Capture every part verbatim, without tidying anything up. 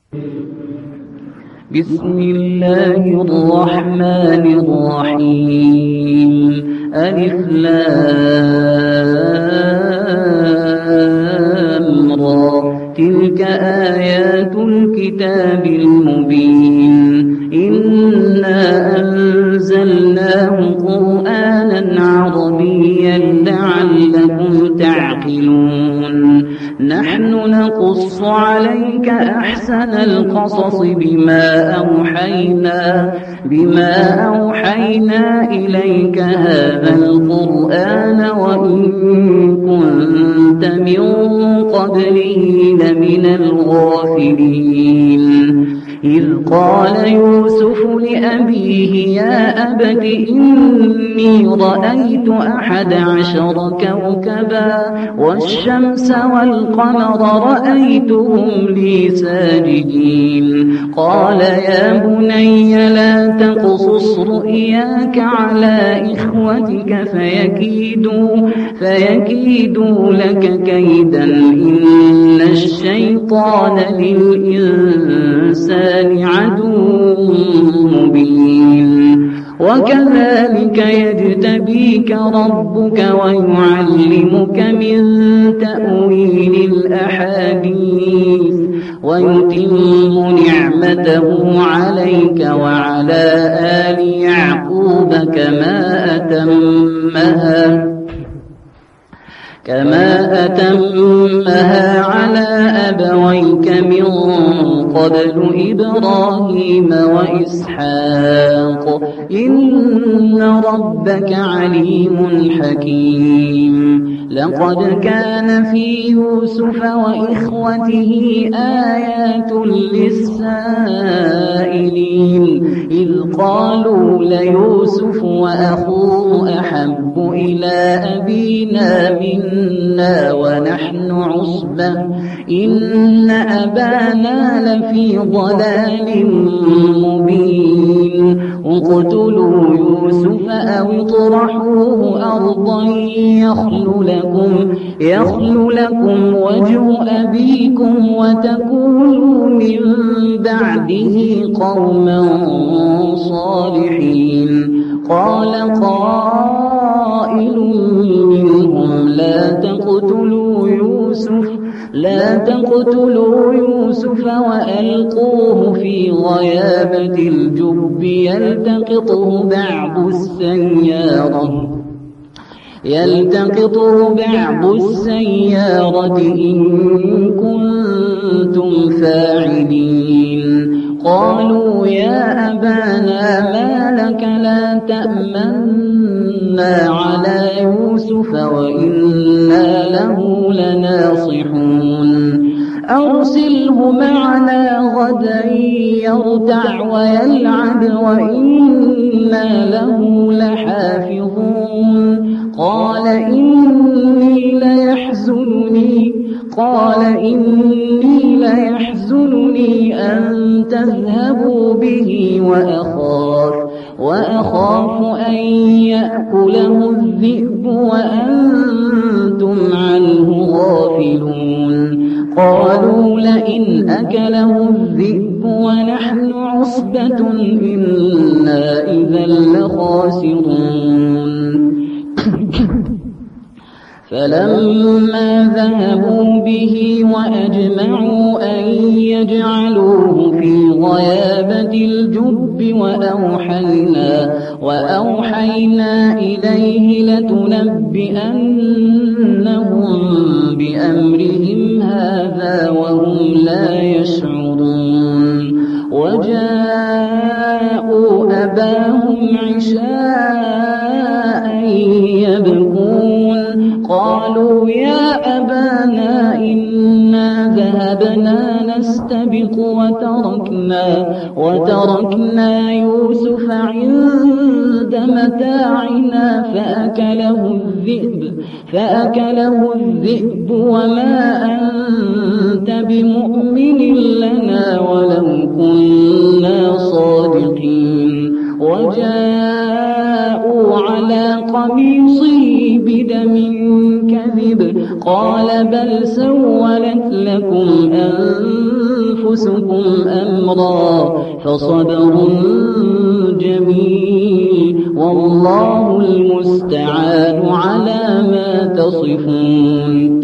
بسم الله الرحمن الرحيم ألف لام را تلك آيات الكتاب المبين إنا أنزلناه قرآنا عربيا لعلكم تعقلون نحن نقص عليك أحسن القصص بما أوحينا بما أوحينا إليك هذا القرآن وإن كنت من قبله لمن الغافلين إذ قال يوسف لأبيه يا أبت إني رأيت أحد عشر كوكبا والشمس والقمر رأيتهم لي ساجدين قال يا بني لا تقصص رؤياك على إخوتك فيكيدوا, فيكيدوا لك كيدا إن الشيطان للإنسان عدو مبين وكذلك يجتبيك ربك ويعلمك من تأويل الأحاديث ويتم نعمته عليك وعلى آل يعقوب كما أتمها كما أتمها على أبويك من قبل إبراهيم وإسحاق إن ربك عليم حكيم لقد كان في يوسف وإخوته آيات للسائلين إذ قالوا ليوسف وأخوه أحب إلى أبينا منا ونحن عصبة إن أبانا لفي ضلال مبين اقتلوا يوسف أو اطرحوه أرضا يخل لكم, يخل لكم وجه أبيكم وتكونوا من بعده قوما صالحين قال قائل منهم لا تقتلوا يوسف لا تقتلوا يوسف وألقوه في غيابة الجب يلتقطه بعض السيارة يلتقطه بعض السيارة إن كنتم فاعلين قالوا يا أبانا ما لك لا تأمنا على يوسف وإنا له لناصحون أرسله معنا غدا يرتع ويلعب وإنا له لحافظون قال إني ليحزنني قال إني ليحزنني أن تذهبوا به وأخاف وأخاف أن يأكله الذئب وأنتم عنه غافلون قالوا لئن أكله الذئب ونحن عصبة إنا إذا لخاسرون فلما ذهبوا به وأجمعوا أن يجعلوه في غيابة الجب وأوحينا, وأوحينا إليه لتنبئنهم بأمرهم هذا وهم لا يشعرون وجاءوا أباهم عشاء يبكون قالوا يا أبانا إنا ذهبنا نستبق وتركنا, وتركنا يوسف عند متاعنا فأكله الذئب, فأكله الذئب وما أنت بمؤمن لنا ولو كنا صادقين وجاءوا على قميصه بدم كذب قال بل سولت لكم أنفسكم أمرا فصبر جميل والله المستعان على ما تصفون.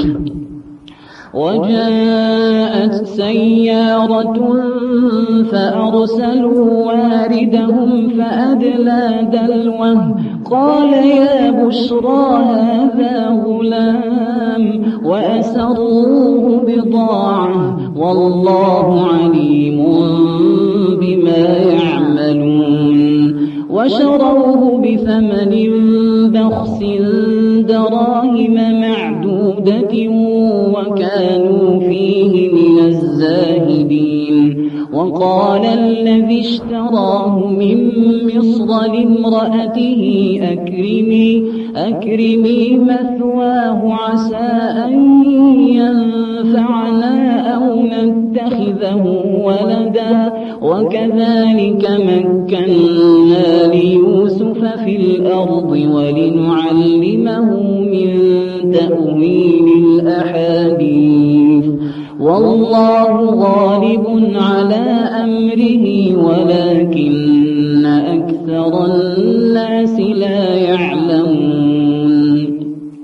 وجاءت سيارة فأرسلوا واردهم فأدلى دلوه قال يا بشرى هذا غلام وأسروه بضاعة والله عليم بما يعملون. وشروه بثمن بخس دراهم معدودة وكانوا فيه من الزاهدين. وقال الذي اشتراه من مصر لامرأته أكرمي, أكرمي مثواه عسى أن ينفعنا أو نتخذه ولدا وكذلك مكنا ليوسف في الأرض ولنعلمه من تأويل الأحاديث والله غالب على أمره ولكن أكثر الناس لا يعلمون.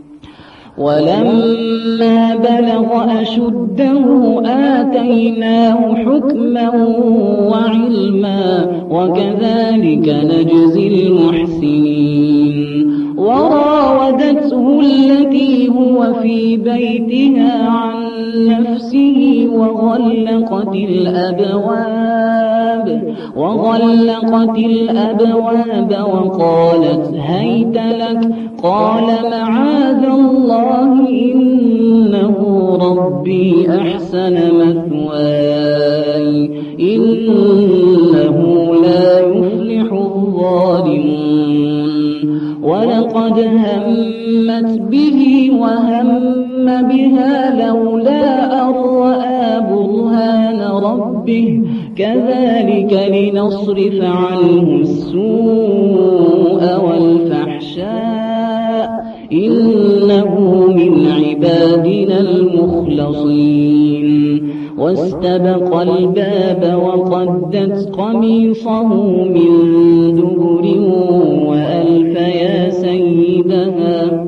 ولما بلغ أشده آتيناه حكما وعلما وكذلك نجزي المحسنين. وراودته التي هو في بيتها عن نفسه وغلقت الأبواب وغلقت الأبواب وقالت هيت لك قال معاذ الله إنه ربي أحسن مثواي إنه لا يفلح الظالمون. ولقد همت به وهم بها لولا أن رأى برهان ربه كذلك لنصرف عنه السوء والفحشاء إنه من عبادنا المخلصين. واستبق الباب وقدت قميصه من دبر وألف يا سيدها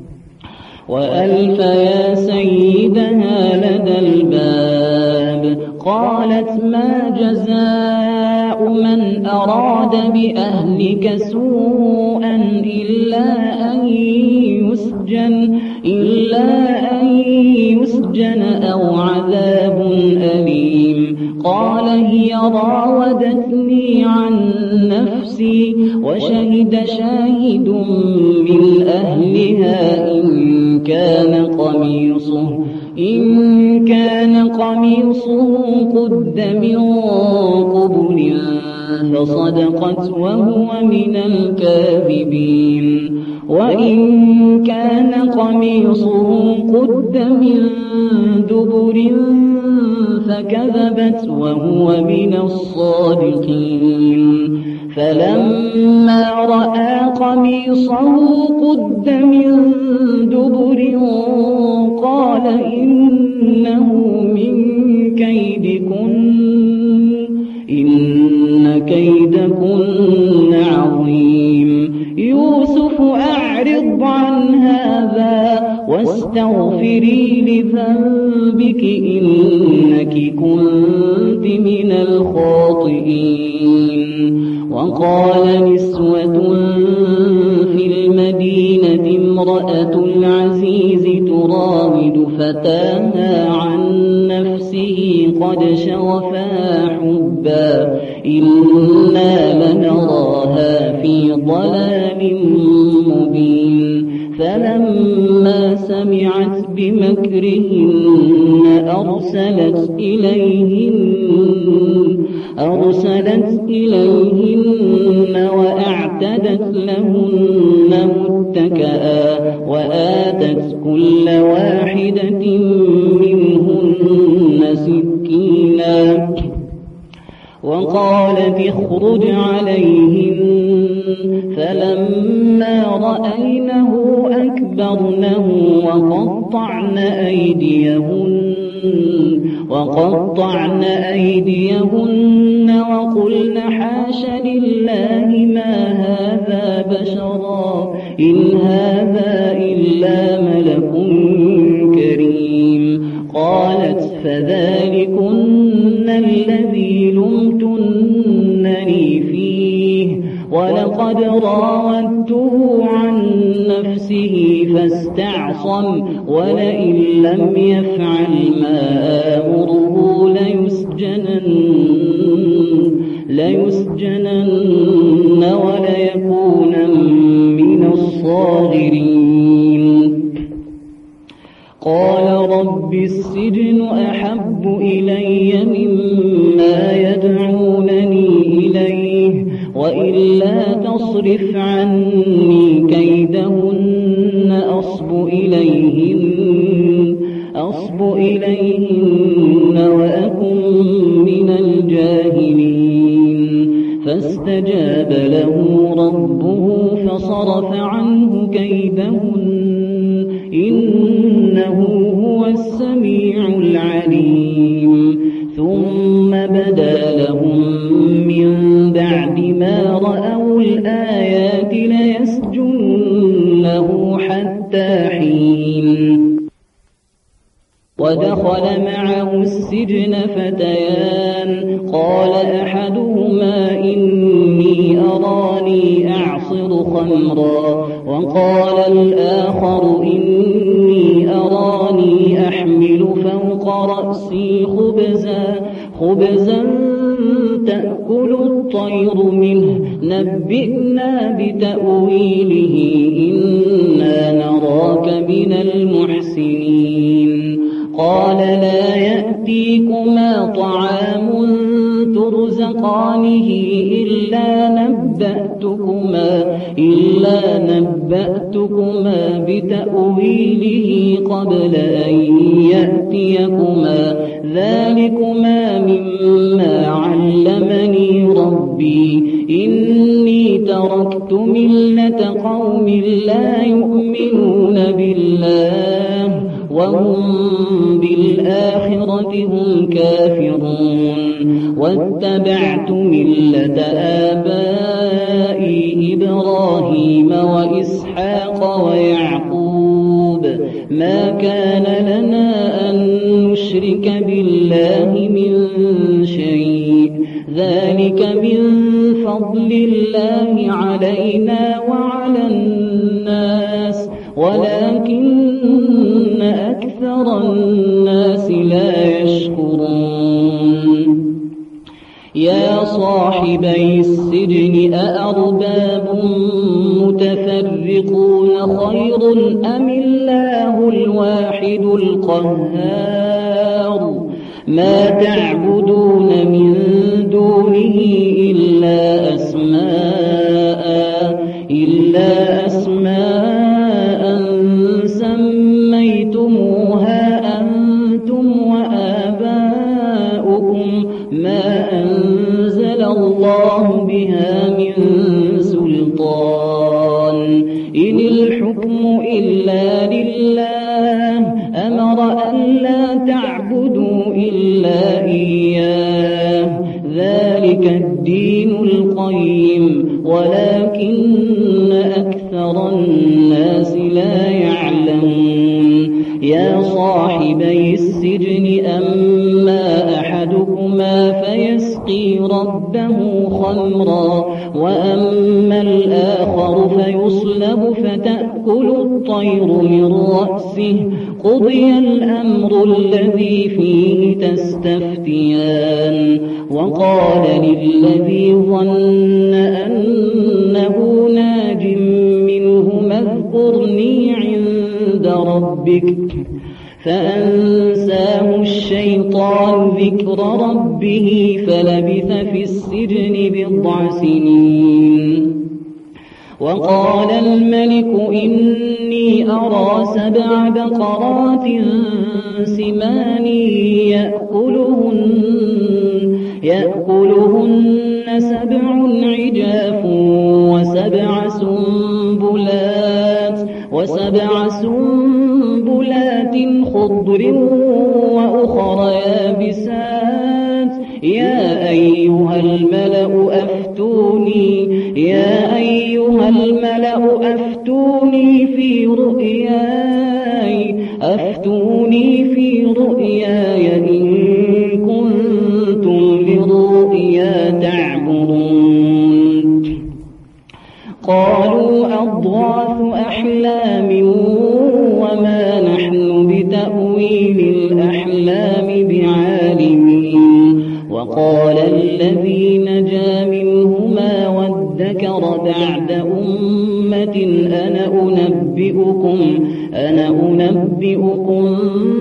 وألف يا سيدها لدى الباب. قالت ما جزاء من أراد بأهلك سوءا إلا أن يسجن إلا أن يسجن أو عذاب أليم. قال هي راودتني عن نفسي وشهد شاهد من أهلها إن كان قميصه إن كان قميصه قد من قبل فصدقت وهو من الكاذبين. وإن كان قميصه قد من دبر فكذبت وهو من الصادقين. فلما رأى قميصه قد من دبر قال إنه من كيدكن إن كيدكن عظيم. يوسف أعرض عن هذا واستغفري لذنبك إنك كنت من الخاطئين. وقال نسوة في المدينة امرأة العزيز تراود فتاها عن نفسه قد شغفها حبا إنا لنراها في ضلال مبين. فلما سمعت بمكرهن أرسلت إليهن أرسلت إليهن وأعتدت لهن متكئا وآتت كل واحدة منهن سكينا وقالت اخرج عليهن. فلما رأينه أكبر فاستكبرنه وقطعن أيديهن وقطعن أيديهن وقلن حاش لله ما هذا بشرا إن هذا إلا ملك كريم. قالت فذلكن الذي لمتنني فيه ولقد راودته عن نفسه فاستعصم ولئن لم يفعل ما آمره ليسجنن ليسجنن وليكونن من الصاغرين. قال رب السجن أحب إلي مما يدعونني إليه وإلا تصرف عني كيدهن أصب إليهن أصب إليهن وأكن من الجاهلين. فاستجاب له ربه فصرف عنه كيدهن إنه هو السميع العليم. ثم بدا لهم من بعد ما رأوا الآيات ليسجننه حتى حين. ودخل معه السجن فتيان قال أحدهما إني أراني أعصر خمرا وقال الآخر إني أراني أحمل فوق رأسي خبزا خبزا تأكل الطير منه نبئنا بتأويله إنا نراك من المحسنين. قال لا يأتيكما طعام ترزقانه إلا نبأتكما إلا نبأتكما بتأويله قبل أن يأتيكما ذلكما مما علمني ربي إني تركت ملة قوم لا يؤمنون بالله وهم بالآخرة هم كافرون واتبعت ملة آبائي إبراهيم وإسحاق ويعقوب ما كان لنا أن نشرك بالله من شيء ذلك من فضل الله علينا وعلى الناس ولكن أكثر الناس لا يشكرون. يا صاحبي السجن أأرباب متفرقون خير أم الله الواحد القهار ما تعبدون من دونه إلا أسماء إلا أسماء سميتموها أنتم وآباؤكم ما أنزل الله بها من سلطان إن الحكم إلا لله أمر أن لا تعبدوا إلا إياه ذلك الدين القيم ولكن أكثر الناس لا يعلمون. يا صاحبي السجن أما أحدكما فيسقي ربه خمرا وأما الآخر فيصلب فتأكل الطير من رأسه قضي الأمر الذي فيه تستفتيان. وقال للذي ظن أنه ناج منهما اذكرني عند ربك فأنساه الشيطان ذكر ربه فلبث في السجن بضع سنين. وقال الملك إني أرى سبع بقرات سمان يأكلهن, يأكلهن سبع عجاف وسبع سنبلات وسبع سنبلات خضر وأخر يابسات يا أيها الملأ أفتوني يا أيها الملأ أفتوني في رؤياي أفتوني في رؤياي إن كنتم للرؤيا تعبرون قالوا أضغاث أحلام وما نحن بتأويل الأحلام بعالمين وقال الذي نجا منهما وادكر بعد أمة أنا أنبئكم أنا أنبئكم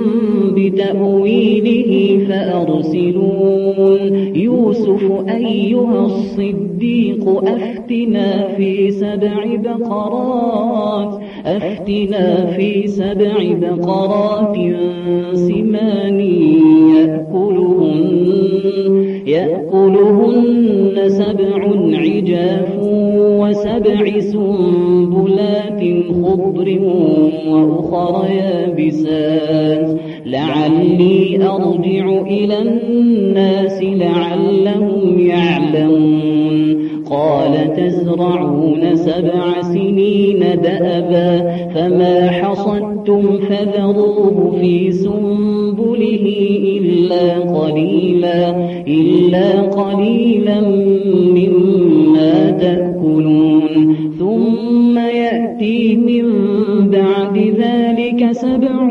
بتأويله فأرسلون يوسف أيها الصديق أفتنا في سبع بقرات أفتنا في سبع بقرات سمان يأكلهن يأكلهن سبع عجاف وسبع سنبلات خضر وأخر يابسات لعلي أرجع إلى الناس لعلهم يعلمون قال تزرعون سبع سنين دأبا فما حصدتم فذروه في سنبله إلا قليلا إلا قليلا مما تأكلون ثم يأتي من بعد ذلك سبع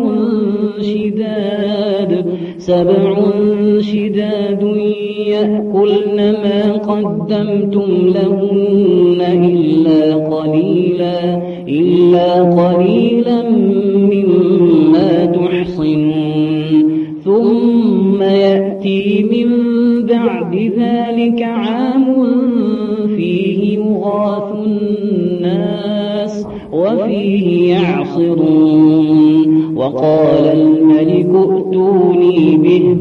شداد سبع شداد يأكلن ما قدمتم لهن إلا قليلا إلا قليلا مما تحصنون ثم يأتي من بعد ذلك عام فيه يغاث الناس وفيه يعصرون وقال الملك ائتوني به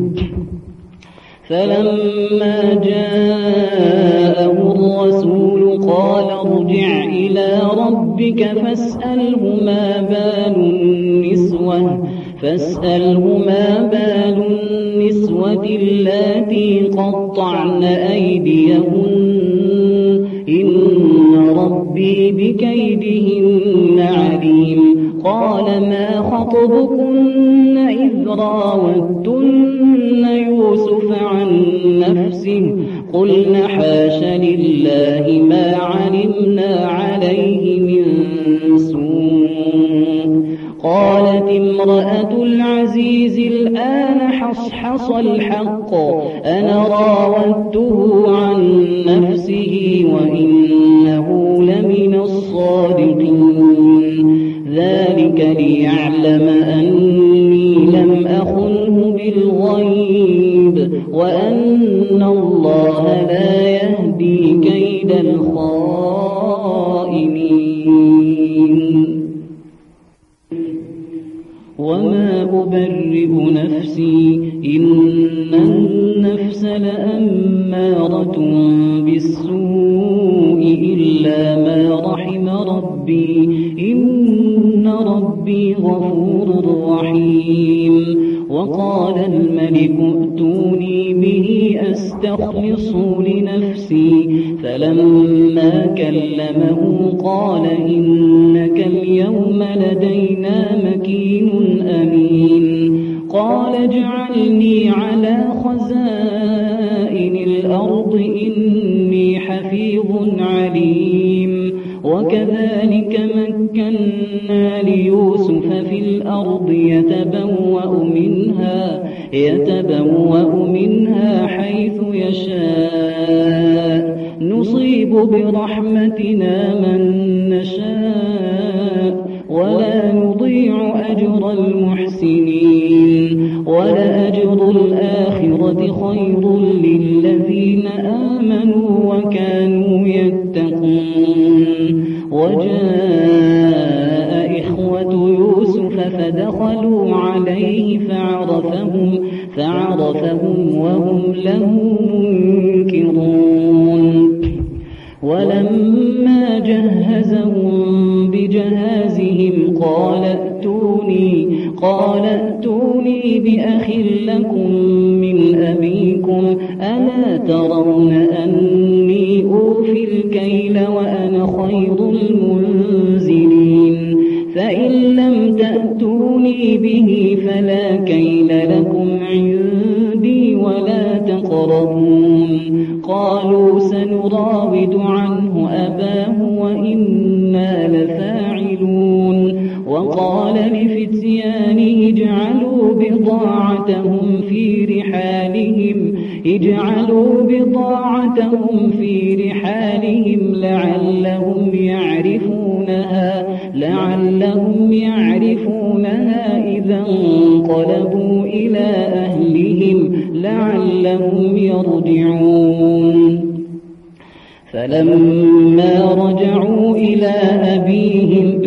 فلما جاءه الرسول قال ارجع إلى ربك فاسأله ما بال النسوة فاسأله ما بال النسوة اللاتي قطعن أيديهن إن ربي بكيدهن عليم قال ما خطبكن إذ راوتن يوسف عن نفسه قلن حاش لله ما علمنا عليه من سوء قالت امرأة العزيز الآن حصحص الحق أنا راودته عن نفسه وإنه لمن الصادقين ذلك ليعلم أني لم أخنه بالغيب وأن الله لا يهدي كيد الخائنين وما أبرئ نفسي إن النفس لأمارة بالسوء إلا ما رحم ربي إن ربي غفور رحيم وقال الملك ائتوني به أستخلصه لنفسي فلما كلمه قال إنك اليوم لدينا مكين أمين قال اجعلني على خزائن الأرض إني حفيظ عليم وكذلك مكنا ليوسف في الأرض يتبوأ منها يتبوأ منها حيث يشاء نصيب برحمتنا من نشاء ولا نضيع أجر المحسنين ولأجر الآخرة خير للذين آمنوا وكانوا يتقون وجاء إخوة يوسف فدخلوا عليه فعرفهم فعرفهم وهم له منكرون ولما جهزهم بجهازهم قال ائتوني, قال ائتوني بأخ لكم من أبيكم ألا ترون أني أوفي الكيل وأنا خير المنزلين فإن لم تأتوني به فلا كيل لكم عندي ولا تقربون. قالوا سنراود عنه أباه وإنا لفاعلون. وقال لفتيانه اجعلوا بضاعتهم في رحالهم اجعلوا بضاعتهم في رحالهم لعلهم يعرفونها لعلهم يعرفونها إذا انقلبوا إلى أهلهم لعلهم يرجعون. فلما رجعوا إلى أبيهم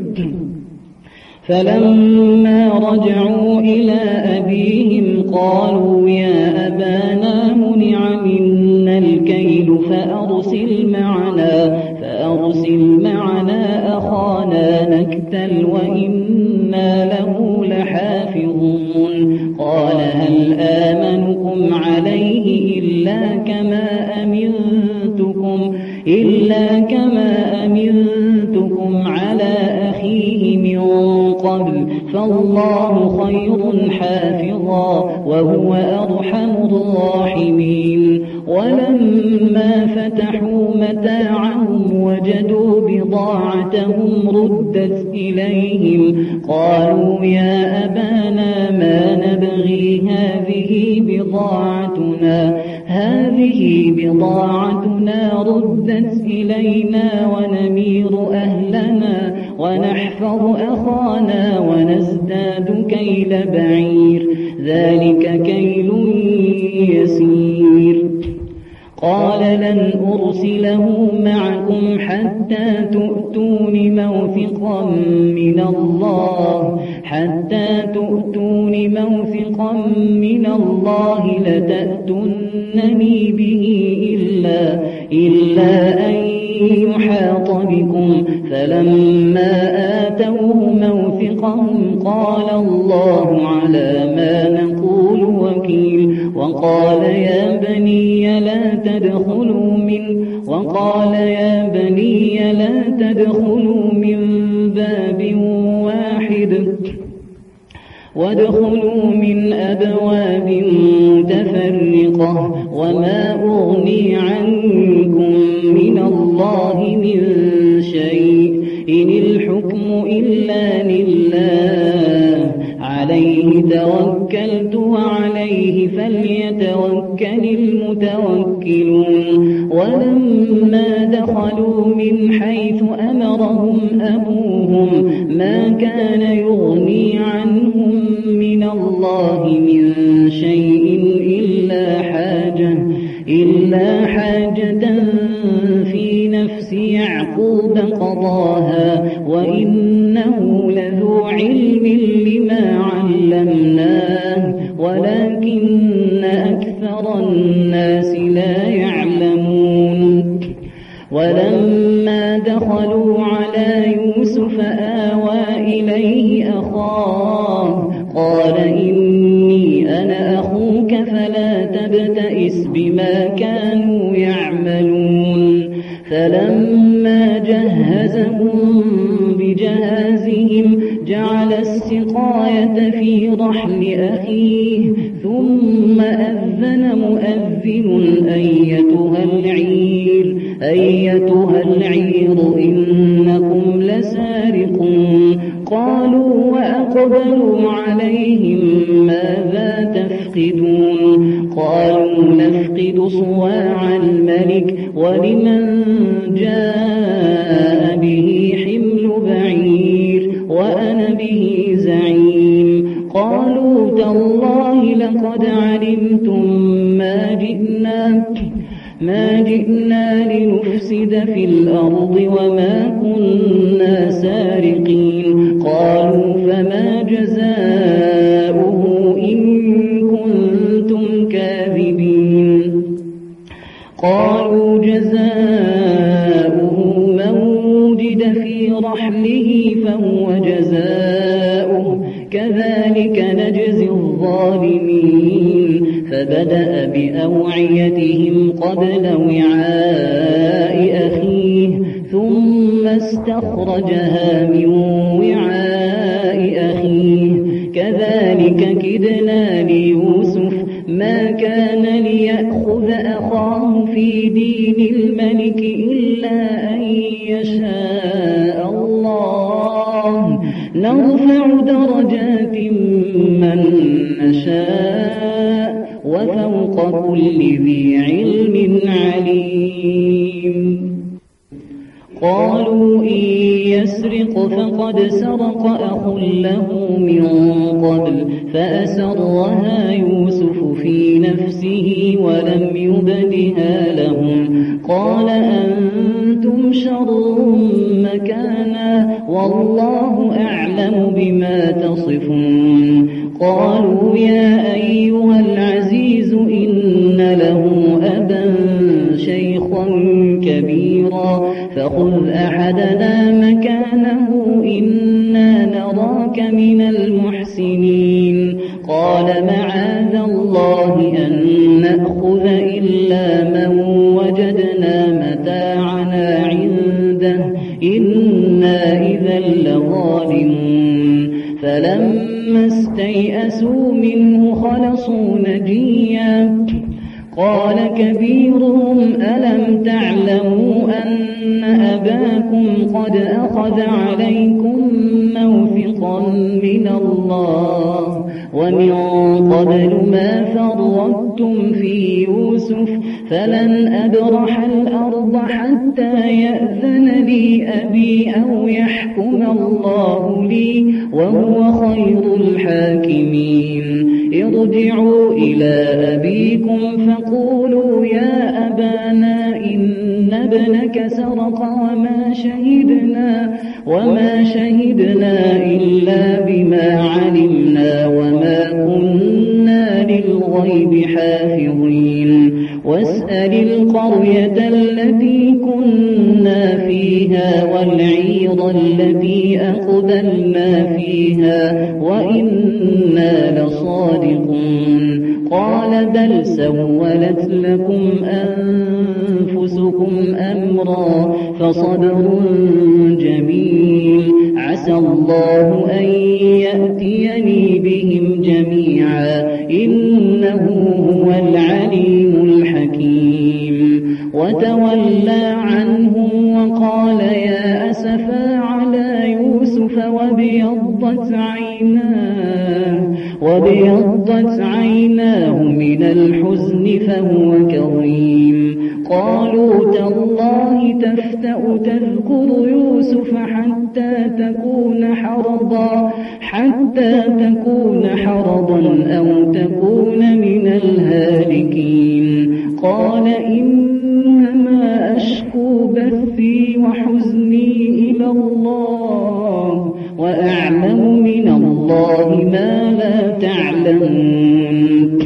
فلما رجعوا إلى أبيهم قالوا يا أبانا منع منا الكيل فأرسل معنا فأرسل معنا أخانا نكتل وإنا له لحافظون. قال هل آمنكم عليه إلا كما أمنتكم إلا كما أمنتكم على أخيه من قبل فالله خير حافظا وهو أرحم الراحمين. ولما فتحوا متاعهم وجدوا بضاعتهم ردت إليهم قالوا يا أبانا ما نبغي هذه بضاعتنا هذه بضاعتنا ردت إلينا ونمير أهلنا ونحفظ أخانا ونزداد كيل بعير ذلك كيل يسير. قال لن أرسله معكم حتى تؤتون موثقا من الله حتى تؤتون موثقا من الله لتأتونني به إلا إلا أن يحاط بكم. فلما آتوه موثقهم قال الله على ما نقول وكيل. وقال يا بني لا تدخلوا من وقال يا بني لا تدخلوا من باب واحد وادخلوا من أبواب متفرقة وما أغني عنكم من الله من شيء إن الحكم إلا لله عليه توكلت وعليه فليتوكل المتوكلون. ولما دخلوا من حيث أمرهم أبوهم ما كان يغني عنهم من الله من شيء إلا حاجة إلا حاجة في نفس يعقوب قضاها وإنه لذو علم لما علمناه ولكن أكثر الناس لا يعلمون. ولما دخلوا على يوسف آوى إليه أخاه قال إني أنا أخوك فلا تبتئس بما كانوا يعملون. فلما جهزهم بجهازهم جعل السقاية في رحل أخيه ثم أذن مؤذن أيتها العير أيتها العير إنكم لسارقون. قالوا وأقبلوا عليهم ماذا تفقدون. قالوا نفقد صواع الملك ولمن جاء به حمل بعير وأنا به زعيم. قالوا تالله لقد علمتم ما جئنا ما جئنا لنفسد في الأرض وما كنا سارقين. قالوا فما جزاؤه إن كنتم كاذبين. قالوا جزاؤه من وجد في رحله فهو جزاؤه كذلك نجزي الظالمين فبدأ بأوعيتهم قبل وعاء أخيه ثم استخرجها من وعاء أخيه كذلك كدنا ليوسف ما كان ليأخذ أخاه في دين الملك إلا أن يشاء الله نرفع درجات من نشاء وفوق كل ذي علم عليم قالوا إن يسرق فقد سرق أخ له من قبل فأسرها يوسف في نفسه ولم يبدها لهم قال أنتم شر مكانا والله أعلم بما تصفون قالوا يا أيها العزيز إن له أبا شيخا كبيرا فخذ أحدنا مكانه إنا نراك من المحسنين قال معاذ الله أن نأخذ إلا من وجدنا متاعنا عنده إنا إذا لظالمون فلما استيئسوا منه خلصوا نجيا قال كبيرهم ألم تعلموا أن أباكم قد أخذ عليكم موثقا من الله ومن قبل ما فرطتم في يوسف فلن أبرح الأرض حتى يأذن لي أبي أو يحكم الله لي وهو خير الحاكمين ارجعوا إلى أبيكم فقولوا يا أبانا إن ابنك سرق وما شهدنا وما شهدنا إلا بما علمنا وما كنا للغيب حافظين واسأل القرية التي كنا فيها والعير التي أقبلنا فيها وإنا لصادقون قال بل سولت لكم أنفسكم أمرا فصبر جميل عسى الله أن يأتيني بهم جميعا إنه هو العليم الحكيم وتولى عنهم وقال يا أسفا على يوسف وابيضت عيناه وابيضت عيناه من الحزن فهو كظيم قالوا تالله تفتأ تذكر يوسف حتى تكون حرضا حتى تكون حرضا أو تكون من الهالكين قال إنما أشكو بثي وحزني إلى الله وأعلم من الله ما لا تعلمون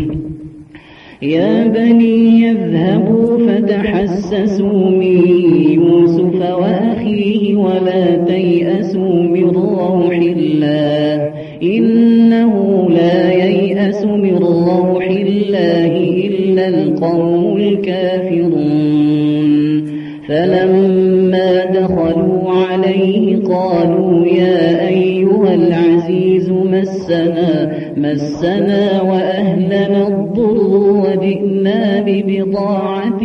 يا بني يذهبوا فتحسسوا من يوسف وأخيه ولا تيأسوا من روح الله إنه لا ييأس من روح الله إلا القوم الكافرون فلما دخلوا عليه قالوا يا أيها العزيز مسنا مسنا وأهلنا الضر وجئنا ببضاعة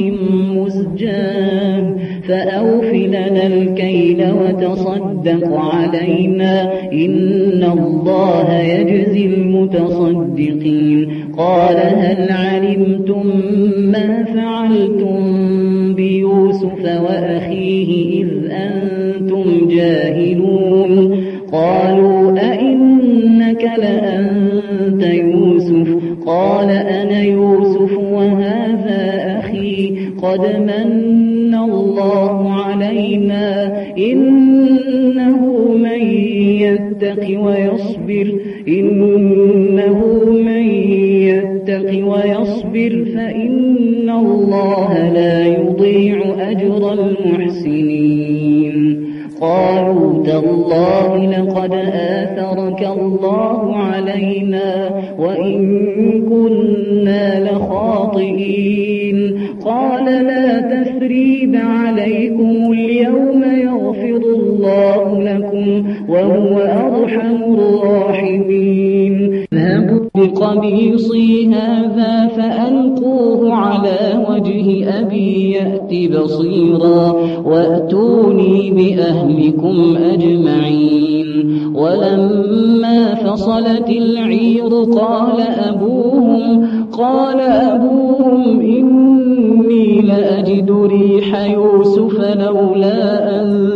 مزجاة فأوف لنا الكيل وتصدق علينا إن الله يجزي المتصدقين قال هل علمتم ما فعلتم بيوسف وأخيه إذ أنتم جاهلون قالوا أئنك لأنت يوسف قال أنا يوسف وهذا أخي قد من الله علينا إنه من يتق ويصبر إنه من يتق ويصبر فإن الله لا يضيع أجر المحسنين قالوا تالله لقد آثرك الله علينا وإن كنا لخاطئين قال لا تثريب عليكم اليوم يغفر الله لكم وهو أرحم الراحمين اذهبوا بقميصي هذا فألقوه على وجه أبي يأت بصيرا وأتوني بأهلكم أجمعين ولما فصلت العير قال أبوهم قال أبوهم إني لأجد ريح يوسف لولا أن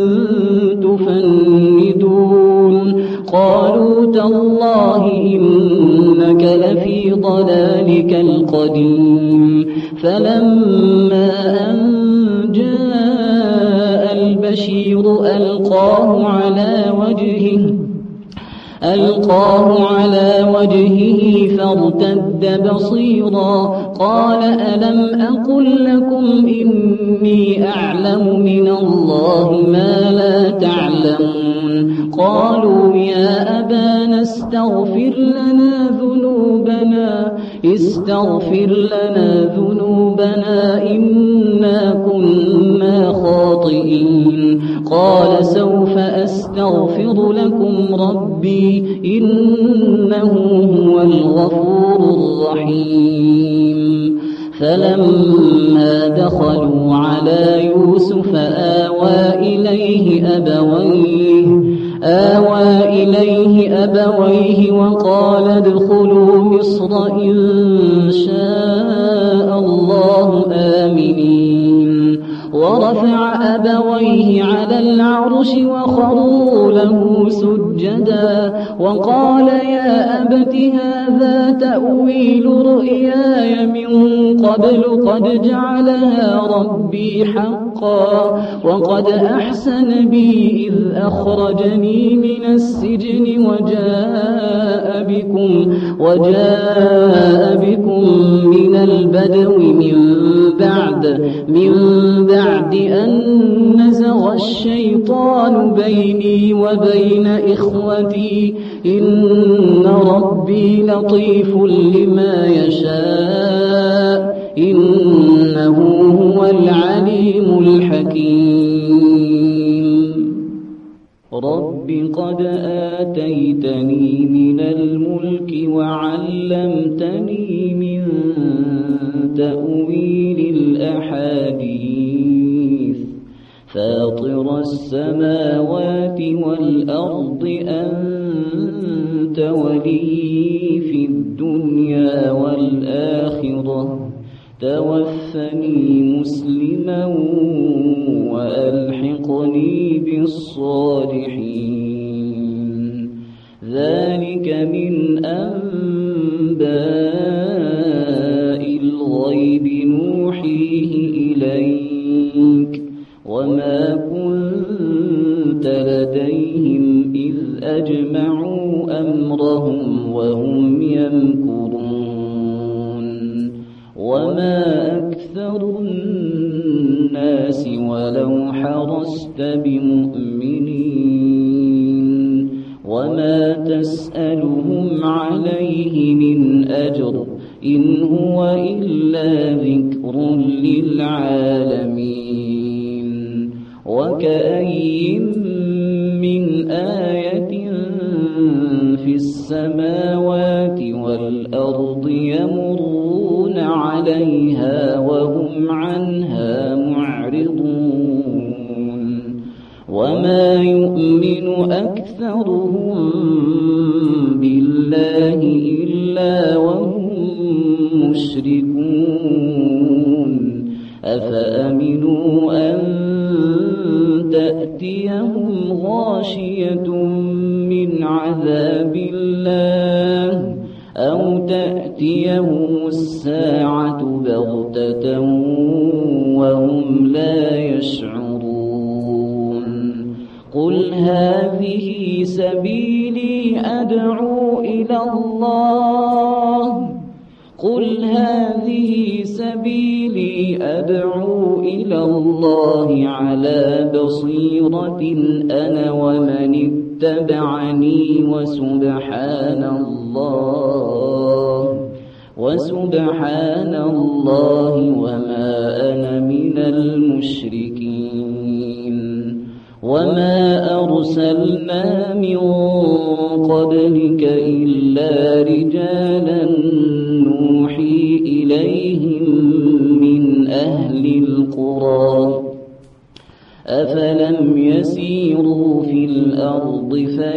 تفندون قالوا تالله إنك لفي ضلالك القديم فلما أن جاء البشير ألقاه على وجهه ألقاه على وجهه فارتد بصيرا قال ألم أقل لكم إني أعلم من الله ما لا تعلمون قالوا يا أبانا استغفر لنا ذنوبنا استغفر لنا ذنوبنا إنا كنا خاطئين قال سوف أستغفر لكم ربي إنه هو الغفور الرحيم فلما دخلوا على يوسف آوى إليه أبويه آوى إليه أبويه وقال ادخلوا مصر إن شاء الله آمنين ورفع أبويه على العرش وخروا له سجدا وقال يا أبت هذا تأويل رؤياي من قبل قد جعلها ربي حقا وقد أحسن بي إذ أخرجني من السجن وجاء بكم وجاء بكم من البدو من بعد من بعد أن نزغ الشيطان بيني وبين إخوتي إن ربي لطيف لما يشاء إنه هو العليم الحكيم رب قد آتيتني من الملك وعلمتني من تأويل الأحاديث فاطر السماوات والأرض أنت ولي في الدنيا والآخرة توفني مسلما وألحقني بالصالحين ذلك من أنباء الغيب نوحيه إليك وما كنت لديهم إذ أجمعوا أمرهم وهم يمكرون وما أكثر الناس ولو حرصت بمؤمنين وما تسألهم عليه من أجر إن هو إلا ذكر للعالمين وكأي من آية في السماوات والأرض يمرون عليها وهم عنها معرضون وما يؤمن أكثرهم بالله إلا وهم مشركون أفأمنوا أن تأتيهم غاشية من عذاب الله أو تأتيهم الساعة بغتة وهم لا يشعرون قل هذه سبيلي أدعو إلى الله قل هذه سبيلي أدعو إلى الله على بصيرة أنا ومن اتبعني وسبحان الله وسبحان الله وما أنا من المشركين وما أرسلنا من قبلك إلا رجالا نوحي إليهم من أهل القرى أفلم يسيروا في الأرض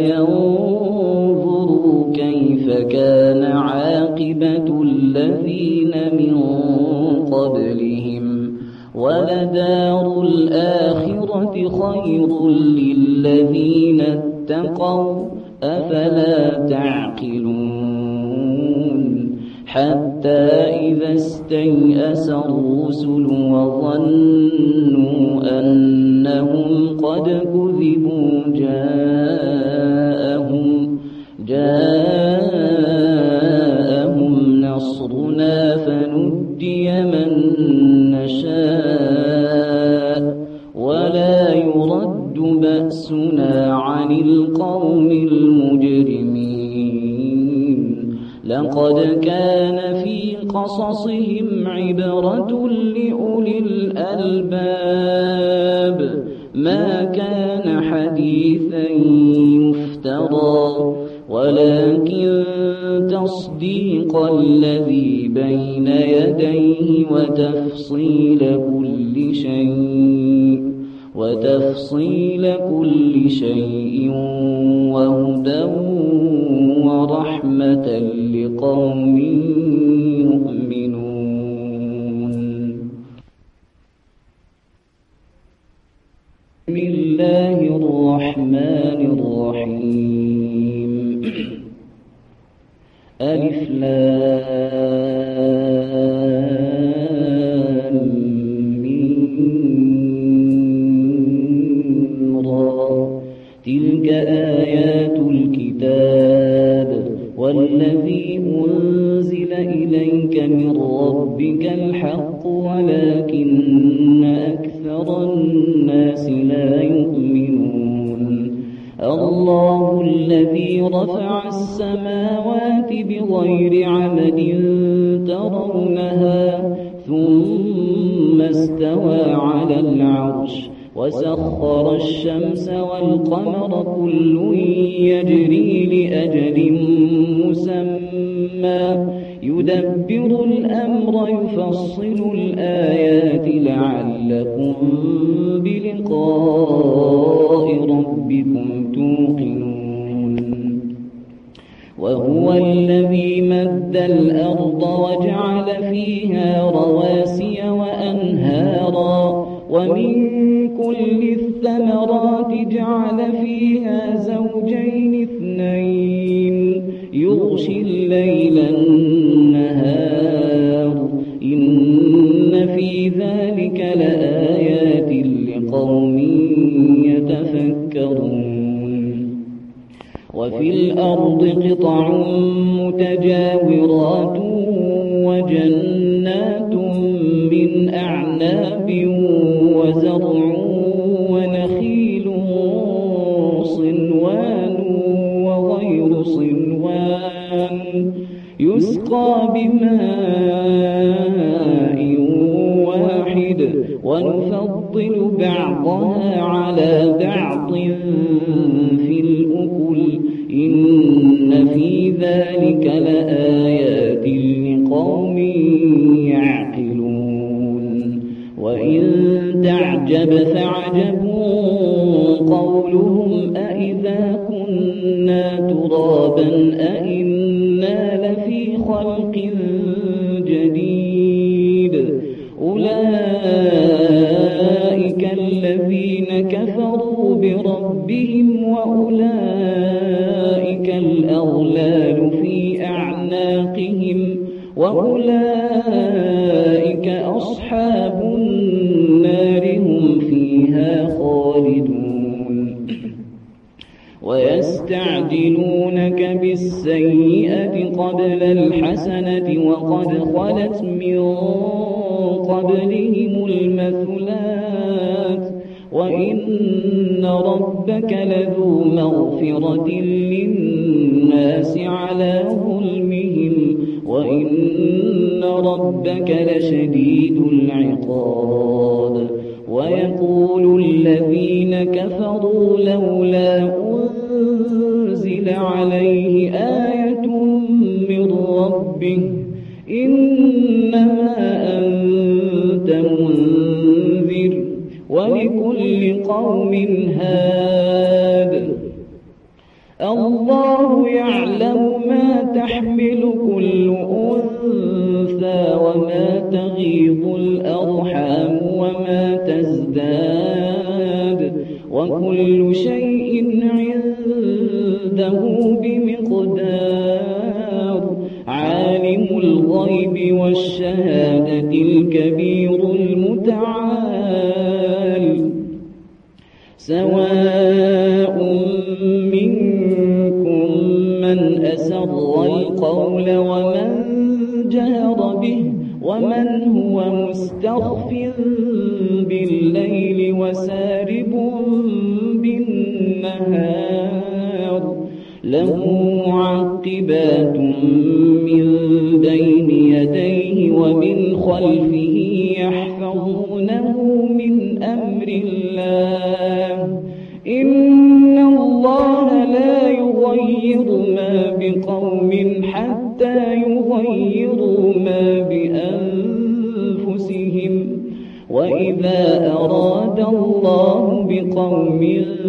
فينظروا كيف كان عاقبة الذين من قبلهم ولدار الآخرة خير للذين اتقوا أفلا تعقلون حتى إذا استيأس الرسل وظنوا أنهم قد كذبوا جاءهم جاءهم نصرنا فنجي من نشاء ولا يرد بأسنا عن القوم المجرمين لقد كان في قصصهم عبرة لأولي الألباب ما كان حديثا يفترى ولكن تصديق الذي بين يديه وتفصيل كل شيء وتفصيل كل شيء وهدى ورحمة لقوم يؤمنون. بسم الله الرحمن الرحيم. ألف لام ميم را تلك آيات الكتاب والذي أنزل إليك من ربك الحق ولكن أكثر الناس لا يؤمنون. الله الذي رفع السماوات بغير عمد ترونها ثم استوى على العرش وسخر الشمس والقمر كل يجري لأجل مسمى يدبر الأمر يفصل الآيات لعلكم بلقاء ربكم توقنون. وهو الذي مد الأرض وجعل فيها رواسي وأنهارا ومن كل الثمرات جعل فيها زوجين اثنين يغشي الليل النهار إن في ذلك لآيات لقوم يتفكرون. وفي الأرض قطع متجاورات وجنات من أعناب وزرع ونخيل صنوان وغير صنوان يسقى بماء واحد ونفضل بعضها على بعض في الأكل إن في ذلك لآيات لقوم يعقلون. وإن تعجب فعجب قولهم أإذا كنا ترابا أإنا لفي خلق جديد أولئك الذين كفروا بربهم وأولئك الأغلال في أعناقهم وأولئك أصحاب النار هم فيها خالدون. ويستمعون ويستعجلونك بالسيئة قبل الحسنة وقد خلت من قبلهم المثلات وإن ربك لذو مغفرة للناس على ظلمهم وإن ربك لشديد العقاب. ويقول الذين كفروا لولا أنزل عليه آية من ربه إنما أنت منذر ولكل قوم هاد. الله يعلم ما تحمل كل أنثى وما تغيض الأرحام وما تزداد وكل شيء عنده بمقدار. عالم الغيب والشهادة الكبير المتعال. سواء منكم من أسر القول ومن جهر به ومن هو مستخف بالليل وسارب بالنهار. له معقبات من بين يديه ومن خلفه يحفظونه من أمر الله. إن الله لا يغير ما بقوم حتى يغيروا ما بأنفسهم. وإذا أراد الله بقوم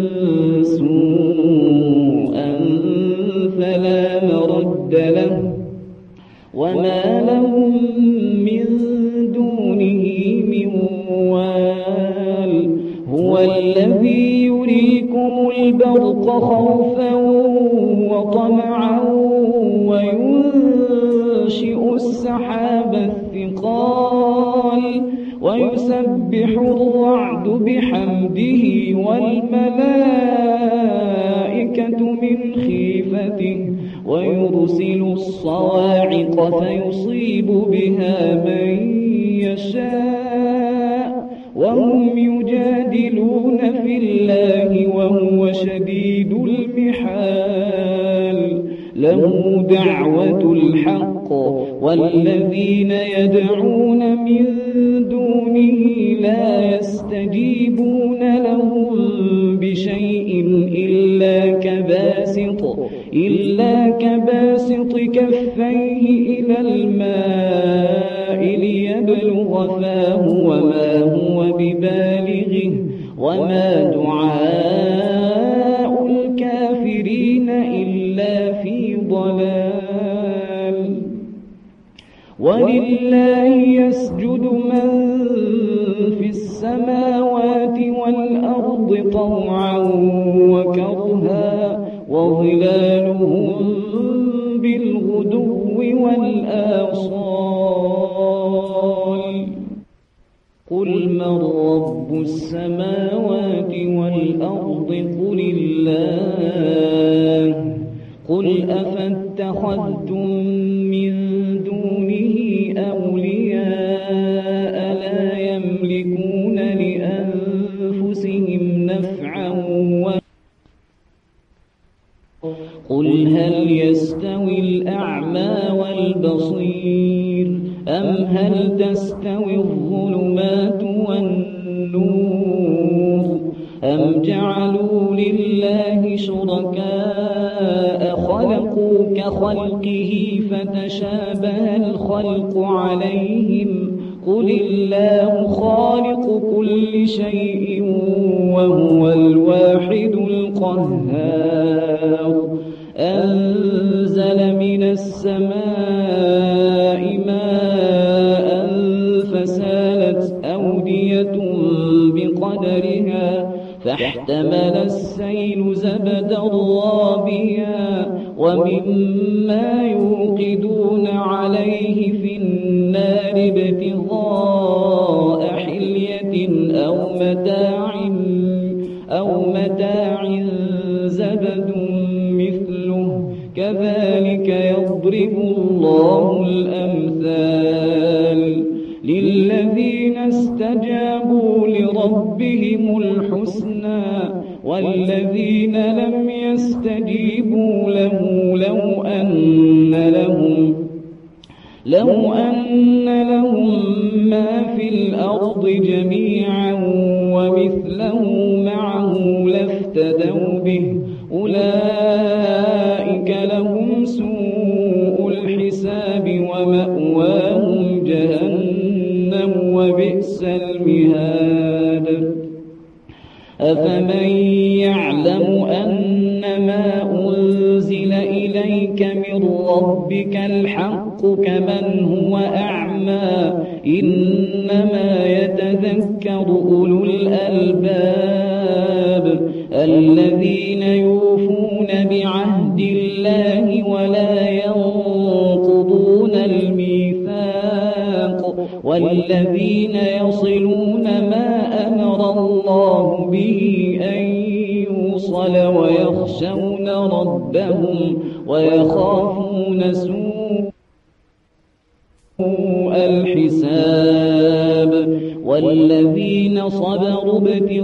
سوءا فلا مرد له وما لهم من دونه من وال. هو الذي يريكم البرق خوفا وطمعا وينشئ السحاب الثقال ويسبح الرعد بحمده والملائكة من خيفته ويرسل الصواعق فيصيب بها من يشاء وهم يجادلون في الله وهو شديد المحال. له دعوة الحق والذين يدعون من دونه لا يستجيبون لهم بشيء إلا كباسط إلا كباسط كفيه إلى الماء ليبلغ فاه وما هو ببالغه وما دعاء الكافرين إلا في ضلال. ولله يسجد من في السماوات والأرض طوعا وكرها وظلالهم بالغدو والآصال. قل من رب السماوات والأرض قل الله. قل أفاتخذتم من دونه أولياء لا يملكون لأنفسهم نفعا ولا. قل هل يستوي الأعمى والبصير أم هل تستوي الظلمات والنور أم جعلوا لله شركاء خلقوا كخلقه فتشابه الخلق عليهم. قل الله خالق كل شيء وهو الواحد القهار. أنزل من السماء ماء فسالت أودية بقدرها فاحتمل السيل زبدا رابيا ومما يوقدون عليه في النار ابتغاء حلية أو متاع أو متاع زبد كذلك يضرب الله الأمثال للذين استجابوا لربهم الحسنى والذين لم يستجيبوا له لو أن لهم لو أن لهم ما في الأرض جميعا ومثله معه لافتدوا به أولئك لهم سوء الحساب ومأواهم جهنم وبئس المهاد أفمن يعلم أنما أنزل إليك من ربك الحق كمن هو أعمى إنما يتذكر أولو الألباب الذين يوفون بعهد الله ولا ينقضون الميثاق والذين يصلون ما أمر الله به أن يوصل ويخشون ربهم ويخافون سوء الحساب والذين صبروا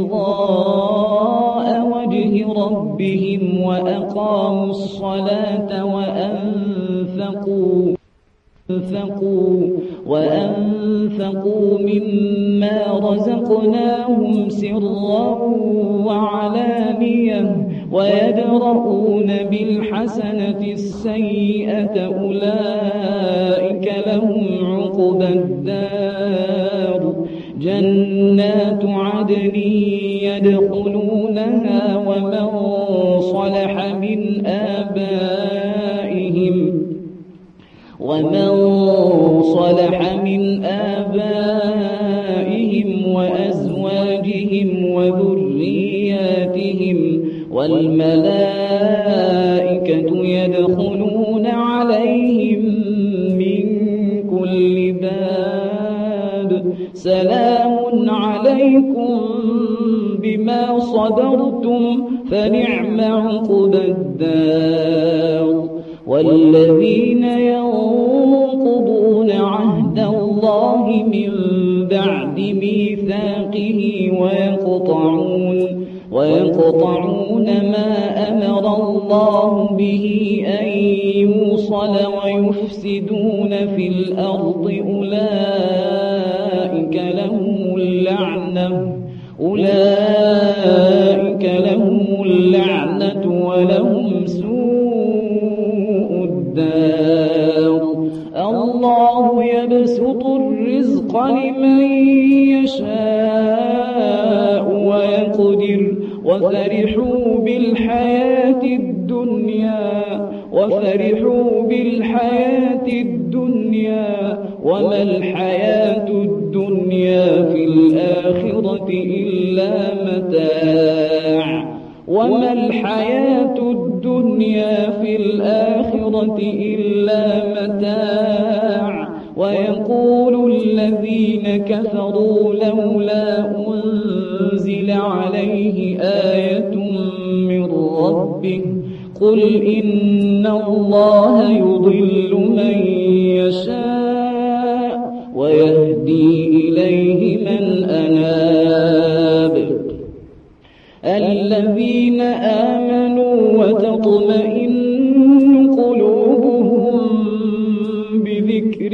ابتغاء وجه ربهم وأقاموا الصلاة وأنفقوا أنفقوا وأنفقوا مما رزقناهم سرا وعلانية ويدرؤون بالحسنة السيئة أولئك لهم عقبى الدار جنات عدن يدخلونها ومن صلح من آبائهم ومن صلح من آبائهم وأزواجهم وذرياتهم والملائكة يدخلون عليهم من كل باب سلام عليكم بما صبرتم فنعم عقبى الدار والذين ينقضون عهد الله من بعد ميثاقه ويقطعون ويقطعون ما أمر الله به أن يوصل ويفسدون في الأرض أولئك لهم اللعنة أولئك لهم اللعنة ولهم سوء الدار الله يبسط الرزق لمن يشاء ويقدر وفرحوا بالحياة الدنيا وفرحوا بالحياة الدنيا وما الحياة الدنيا في الآخرة إلا متاع وما الحياة الدنيا في الآخرة إلا متاع ويقول الذين كفروا لولا أنزل عليه آية من ربه قل إن الله يضل من يشاء ويهدي إليه من أناب الذين آمنوا وتطمئن قلوبهم بذكر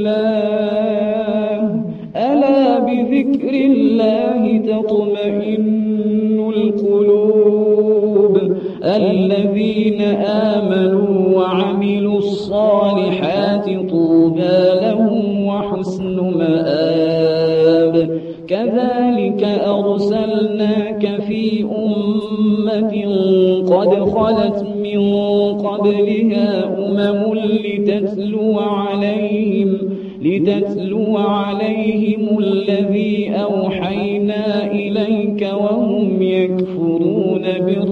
الله ألا بذكر الله تطمئن القلوب الذين آمنوا وعملوا الصالحات طوبى لهم وحسن مآب كذلك أرسلناك في أمة قد خلت من قبلها أمم لتتلو عليهم لتتلو عليهم الذي أوحينا إليك وهم يكفرون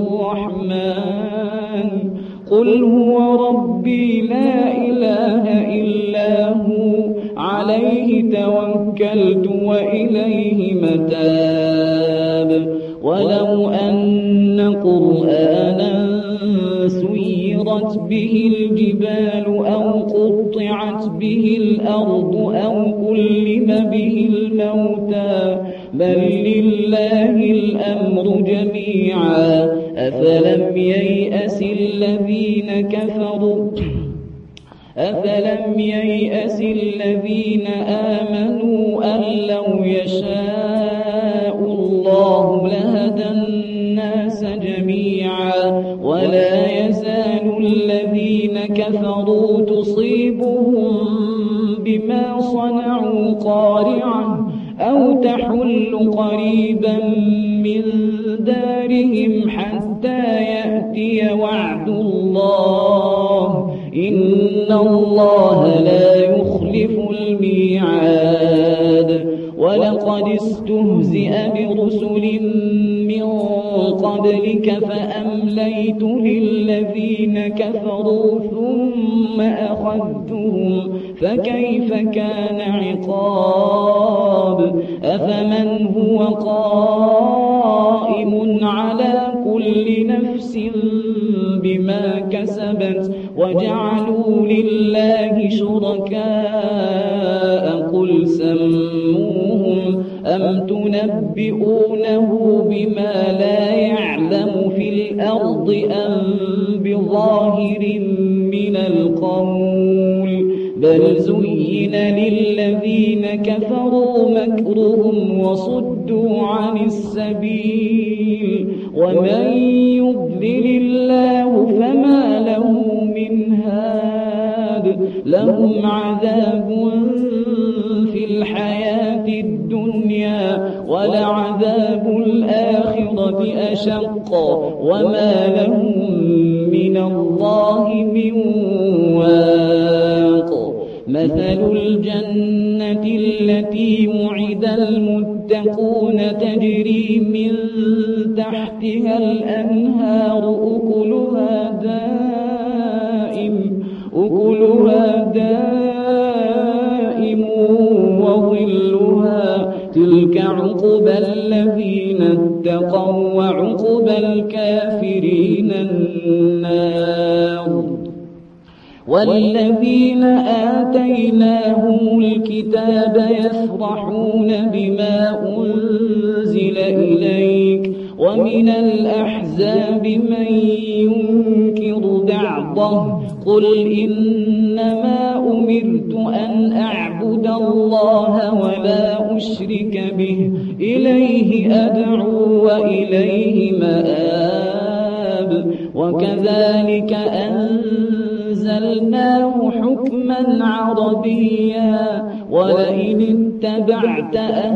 بالرحمن قل هو ربي لا إله إلا هو عليه توكلت وإليه متاب ولو أن قرآنا سيرت به الجبال أو قطعت به الأرض أو كلم به الموتى بل لله الأمر جميعا أفلم ييأس الذين كفروا أفلم ييأس الذين آمنوا أن لو يشاء الله لهدى الناس جميعا ولا يزال الذين كفروا تصيبهم بما صنعوا قارعا أو تحل قريبا من دارهم حتى يأتي وعد الله إن الله لا يخلف الميعاد ولقد استهزئ برسل من قبلك فأمليت للذين كفروا ثم أخذتهم فكيف كان عقاب أفمن هو قائم على كل نفس بما كسبت وجعلوا لله شركاء قل سموهم أم تنبئونه بما لا يعلم في الأرض أم بظاهر من القول بل زين للذين كفروا مكرهم وصدوا عن السبيل ومن يضلل الله فما له من هاد لهم عذاب في الحياة الدنيا ولعذاب الآخرة أشق وما لهم من الله من واق مثل الجنة التي وعد المتقون تجري من تحتها الأنهار أكلها دائم أكلها دائم وظلها تلك عقبى الذين اتقوا وعقبى الكافرين النار والذين آتيناهم الكتاب يفرحون بما أنزل إليك ومن الأحزاب من ينكر بعضه قل إنما أمرت أن أعبد الله ولا أشرك به إليه أدعو وإليه مآب وكذلك أنزلناه حكما عربيا ولئن اتبعت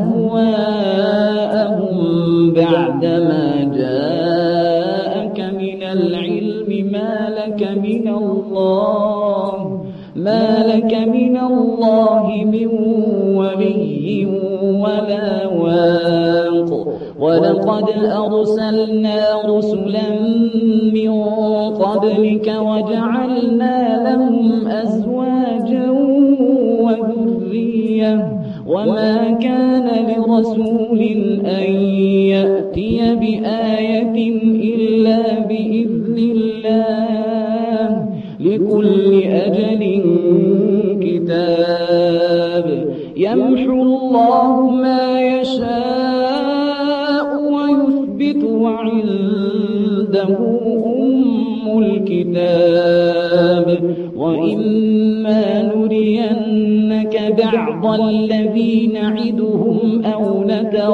أهواءهم بعدما جاءك من العلم ما لك من الله ما لك من الله من ولي ولا واق ولقد أرسلنا رسلا من قبلك وجعلنا لهم أزواجا وذرية وما كان لرسول أن يأتي بآية إلا بإذن الله لكل أجل كتاب يمحو الله ما يشاء ويثبت وعنده أم الكتاب وإما نرينك بعض الذي نعدهم أو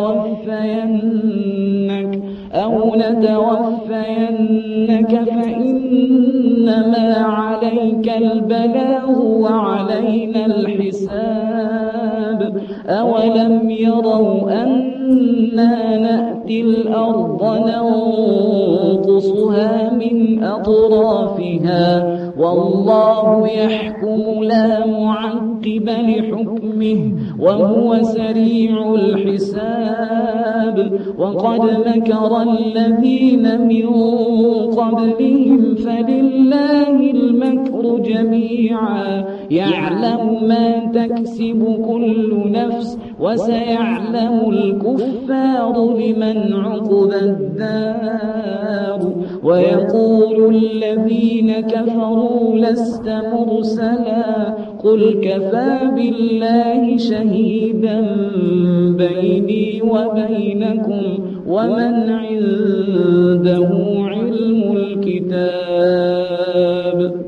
نتوفينك أو نتوفينك فإنما عليك البلاغ وعلينا الحساب أولم يروا أنا نأتي الأرض ننقصها من أطرافها والله يحكم لا معقب لحكمه وهو سريع الحساب. وقد مكر الذين من قبلهم فلله المكر جميعا يعلم ما تكسب كل نفس وسيعلم الكفار لمن عقبى الدار. ويقول الذين كفروا لست مرسلا قل كفى بالله شهيدا بيني وبينكم ومن عنده علم الكتاب.